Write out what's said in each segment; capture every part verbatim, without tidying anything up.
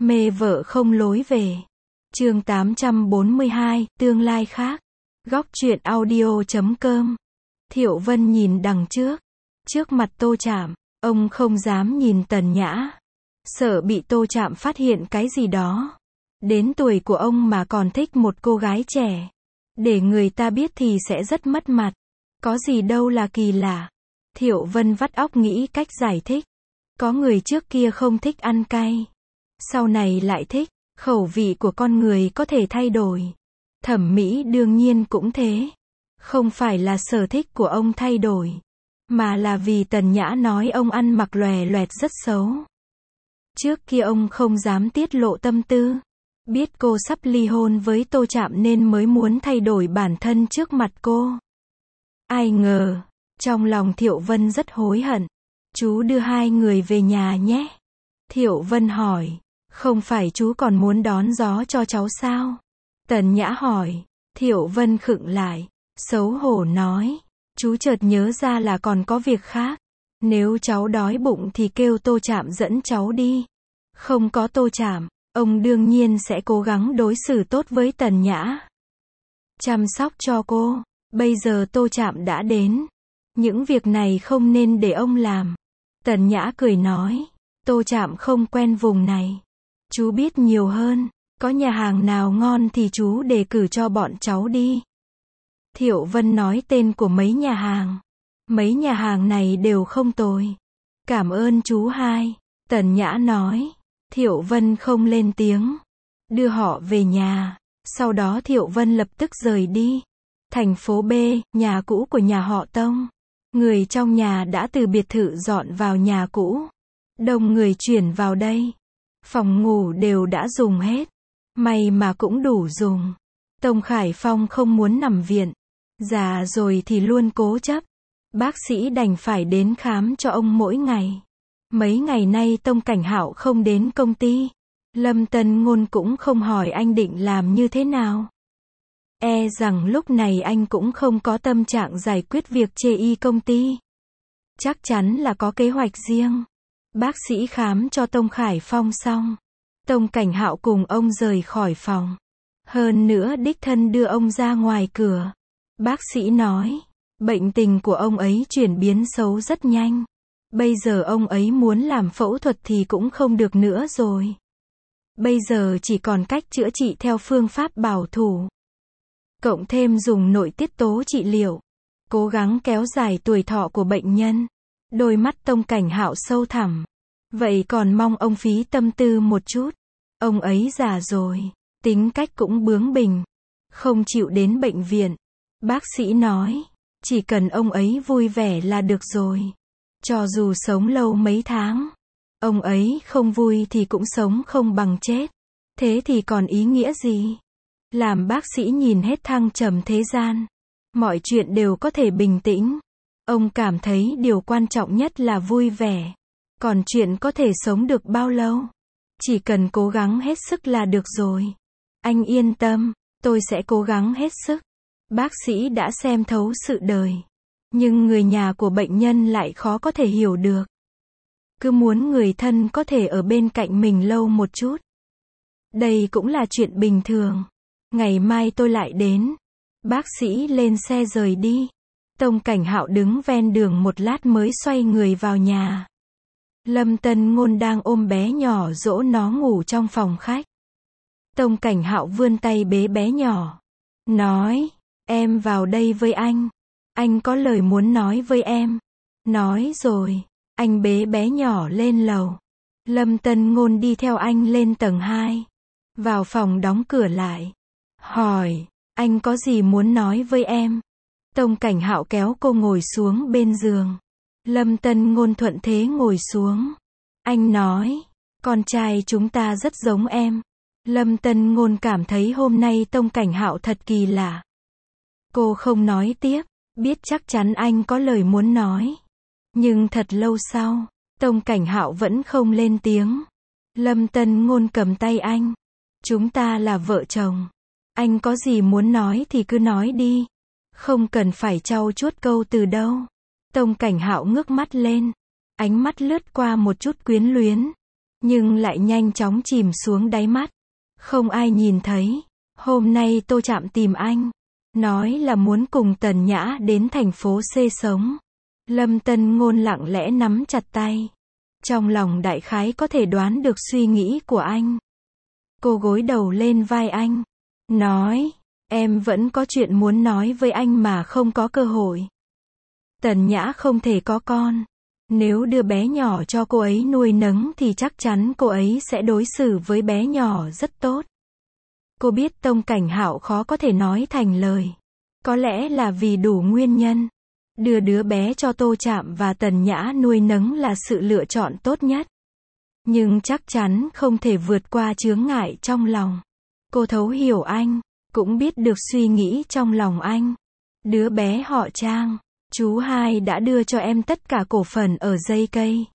Mê vợ không lối về. Chương tám trăm bốn mươi hai, tương lai khác. Góc truyện audio chấm com. Thiệu Vân nhìn đằng trước. Trước mặt Tô Trạm, ông không dám nhìn Tần Nhã. Sợ bị Tô Trạm phát hiện cái gì đó. Đến tuổi của ông mà còn thích một cô gái trẻ. Để người ta biết thì sẽ rất mất mặt. Có gì đâu là kỳ lạ. Thiệu Vân vắt óc nghĩ cách giải thích. Có người trước kia không thích ăn cay. Sau này lại thích. Khẩu vị của con người có thể thay đổi. Thẩm mỹ đương nhiên cũng thế. Không phải là sở thích của ông thay đổi. Mà là vì Tần Nhã nói ông ăn mặc lòe loẹt rất xấu. Trước kia ông không dám tiết lộ tâm tư. Biết cô sắp ly hôn với Tô Trạm nên mới muốn thay đổi bản thân trước mặt cô. Ai ngờ, trong lòng Thiệu Vân rất hối hận. Chú đưa hai người về nhà nhé. Thiệu Vân hỏi, không phải chú còn muốn đón gió cho cháu sao? Tần Nhã hỏi. Thiệu Vân khựng lại, xấu hổ nói, chú chợt nhớ ra là còn có việc khác. Nếu cháu đói bụng thì kêu Tô Trạm dẫn cháu đi. Không có Tô Trạm, ông đương nhiên sẽ cố gắng đối xử tốt với Tần Nhã. Chăm sóc cho cô. Bây giờ Tô Trạm đã đến. Những việc này không nên để ông làm. Tần Nhã cười nói, Tô Trạm không quen vùng này. Chú biết nhiều hơn. Có nhà hàng nào ngon thì chú đề cử cho bọn cháu đi. Thiệu Vân nói tên của mấy nhà hàng. Mấy nhà hàng này đều không tồi. Cảm ơn chú hai. Tần Nhã nói. Thiệu Vân không lên tiếng. Đưa họ về nhà. Sau đó Thiệu Vân lập tức rời đi. Thành phố B, nhà cũ của nhà họ Tông. Người trong nhà đã từ biệt thự dọn vào nhà cũ. Đông người chuyển vào đây. Phòng ngủ đều đã dùng hết. May mà cũng đủ dùng. Tông Khải Phong không muốn nằm viện. Già rồi thì luôn cố chấp. Bác sĩ đành phải đến khám cho ông mỗi ngày. Mấy ngày nay Tông Cảnh Hạo không đến công ty. Lâm Tân Ngôn cũng không hỏi anh định làm như thế nào. E rằng lúc này anh cũng không có tâm trạng giải quyết việc chê y công ty. Chắc chắn là có kế hoạch riêng. Bác sĩ khám cho Tông Khải Phong xong. Tông Cảnh Hạo cùng ông rời khỏi phòng. Hơn nữa đích thân đưa ông ra ngoài cửa. Bác sĩ nói, bệnh tình của ông ấy chuyển biến xấu rất nhanh. Bây giờ ông ấy muốn làm phẫu thuật thì cũng không được nữa rồi. Bây giờ chỉ còn cách chữa trị theo phương pháp bảo thủ. Cộng thêm dùng nội tiết tố trị liệu. Cố gắng kéo dài tuổi thọ của bệnh nhân. Đôi mắt Tông Cảnh Hạo sâu thẳm. Vậy còn mong ông phí tâm tư một chút. Ông ấy già rồi. Tính cách cũng bướng bỉnh. Không chịu đến bệnh viện. Bác sĩ nói. Chỉ cần ông ấy vui vẻ là được rồi. Cho dù sống lâu mấy tháng. Ông ấy không vui thì cũng sống không bằng chết. Thế thì còn ý nghĩa gì? Làm bác sĩ nhìn hết thăng trầm thế gian. Mọi chuyện đều có thể bình tĩnh. Ông cảm thấy điều quan trọng nhất là vui vẻ. Còn chuyện có thể sống được bao lâu? Chỉ cần cố gắng hết sức là được rồi. Anh yên tâm, tôi sẽ cố gắng hết sức. Bác sĩ đã xem thấu sự đời. Nhưng người nhà của bệnh nhân lại khó có thể hiểu được. Cứ muốn người thân có thể ở bên cạnh mình lâu một chút. Đây cũng là chuyện bình thường. Ngày mai tôi lại đến. Bác sĩ lên xe rời đi. Tông Cảnh Hạo đứng ven đường một lát mới xoay người vào nhà. Lâm Tân Ngôn đang ôm bé nhỏ dỗ nó ngủ trong phòng khách. Tông Cảnh Hạo vươn tay bế bé nhỏ. Nói, em vào đây với anh. Anh có lời muốn nói với em. Nói rồi, anh bế bé nhỏ lên lầu. Lâm Tân Ngôn đi theo anh lên tầng hai. Vào phòng đóng cửa lại. Hỏi, anh có gì muốn nói với em? Tông Cảnh Hạo kéo cô ngồi xuống bên giường. Lâm Tân Ngôn thuận thế ngồi xuống. Anh nói, con trai chúng ta rất giống em. Lâm Tân Ngôn cảm thấy hôm nay Tông Cảnh Hạo thật kỳ lạ. Cô không nói tiếp, biết chắc chắn anh có lời muốn nói. Nhưng thật lâu sau, Tông Cảnh Hạo vẫn không lên tiếng. Lâm Tân Ngôn cầm tay anh. Chúng ta là vợ chồng. Anh có gì muốn nói thì cứ nói đi. Không cần phải trau chuốt câu từ đâu. Tông Cảnh Hạo ngước mắt lên. Ánh mắt lướt qua một chút quyến luyến. nhưng lại nhanh chóng chìm xuống đáy mắt. Không ai nhìn thấy. Hôm nay Tô Trạm tìm anh, nói là muốn cùng Tần Nhã đến thành phố C sống. Lâm Tân Ngôn lặng lẽ nắm chặt tay. Trong lòng đại khái có thể đoán được suy nghĩ của anh. Cô gối đầu lên vai anh, nói, em vẫn có chuyện muốn nói với anh mà không có cơ hội. Tần Nhã không thể có con. Nếu đưa bé nhỏ cho cô ấy nuôi nấng thì chắc chắn cô ấy sẽ đối xử với bé nhỏ rất tốt. Cô biết Tông Cảnh Hạo khó có thể nói thành lời. Có lẽ là vì đủ nguyên nhân. Đưa đứa bé cho Tô Trạm và Tần Nhã nuôi nấng là sự lựa chọn tốt nhất. Nhưng chắc chắn không thể vượt qua chướng ngại trong lòng. Cô thấu hiểu anh, cũng biết được suy nghĩ trong lòng anh. Đứa bé họ Trang, chú hai đã đưa cho em tất cả cổ phần ở dây cây.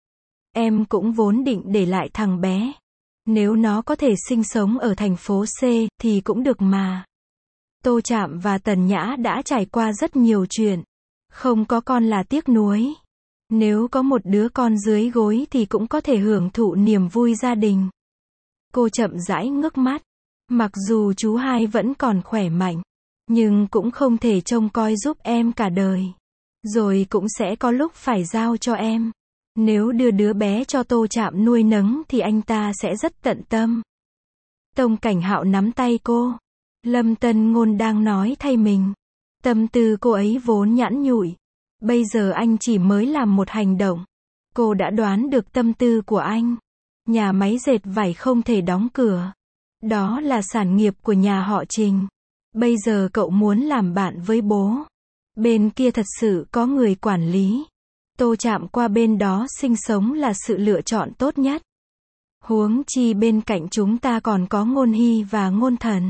Em cũng vốn định để lại thằng bé. Nếu nó có thể sinh sống ở thành phố C, thì cũng được mà. Tô Trạm và Tần Nhã đã trải qua rất nhiều chuyện. Không có con là tiếc nuối. Nếu có một đứa con dưới gối thì cũng có thể hưởng thụ niềm vui gia đình. Cô chậm rãi ngước mắt. Mặc dù chú hai vẫn còn khỏe mạnh, nhưng cũng không thể trông coi giúp em cả đời. Rồi cũng sẽ có lúc phải giao cho em. Nếu đưa đứa bé cho Tô Trạm nuôi nấng thì anh ta sẽ rất tận tâm. Tông Cảnh Hạo nắm tay cô. Lâm Tân Ngôn đang nói thay mình. Tâm tư cô ấy vốn nhẵn nhụi. Bây giờ anh chỉ mới làm một hành động. Cô đã đoán được tâm tư của anh. Nhà máy dệt vải không thể đóng cửa. Đó là sản nghiệp của nhà họ Trình. Bây giờ cậu muốn làm bạn với bố. Bên kia thật sự có người quản lý. Tô Trạm qua bên đó sinh sống là sự lựa chọn tốt nhất. Huống chi bên cạnh chúng ta còn có Ngôn Hy và Ngôn Thần.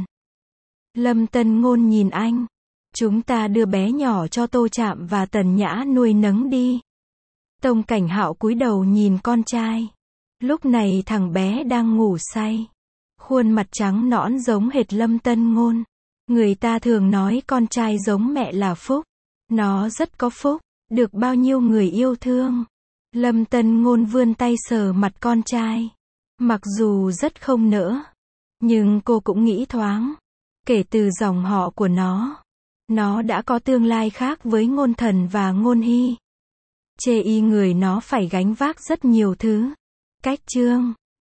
Lâm Tân Ngôn nhìn anh. Chúng ta đưa bé nhỏ cho Tô Trạm và Tần Nhã nuôi nấng đi. Tông Cảnh Hạo cúi đầu nhìn con trai. Lúc này thằng bé đang ngủ say. Khuôn mặt trắng nõn giống hệt Lâm Tân Ngôn. Người ta thường nói con trai giống mẹ là phúc. Nó rất có phúc, được bao nhiêu người yêu thương. Lâm Tân Ngôn vươn tay sờ mặt con trai. Mặc dù rất không nỡ, nhưng cô cũng nghĩ thoáng. Kể từ dòng họ của nó, nó đã có tương lai khác với Ngôn Thần và Ngôn Hy. Chê y người nó phải gánh vác rất nhiều thứ. Cách chương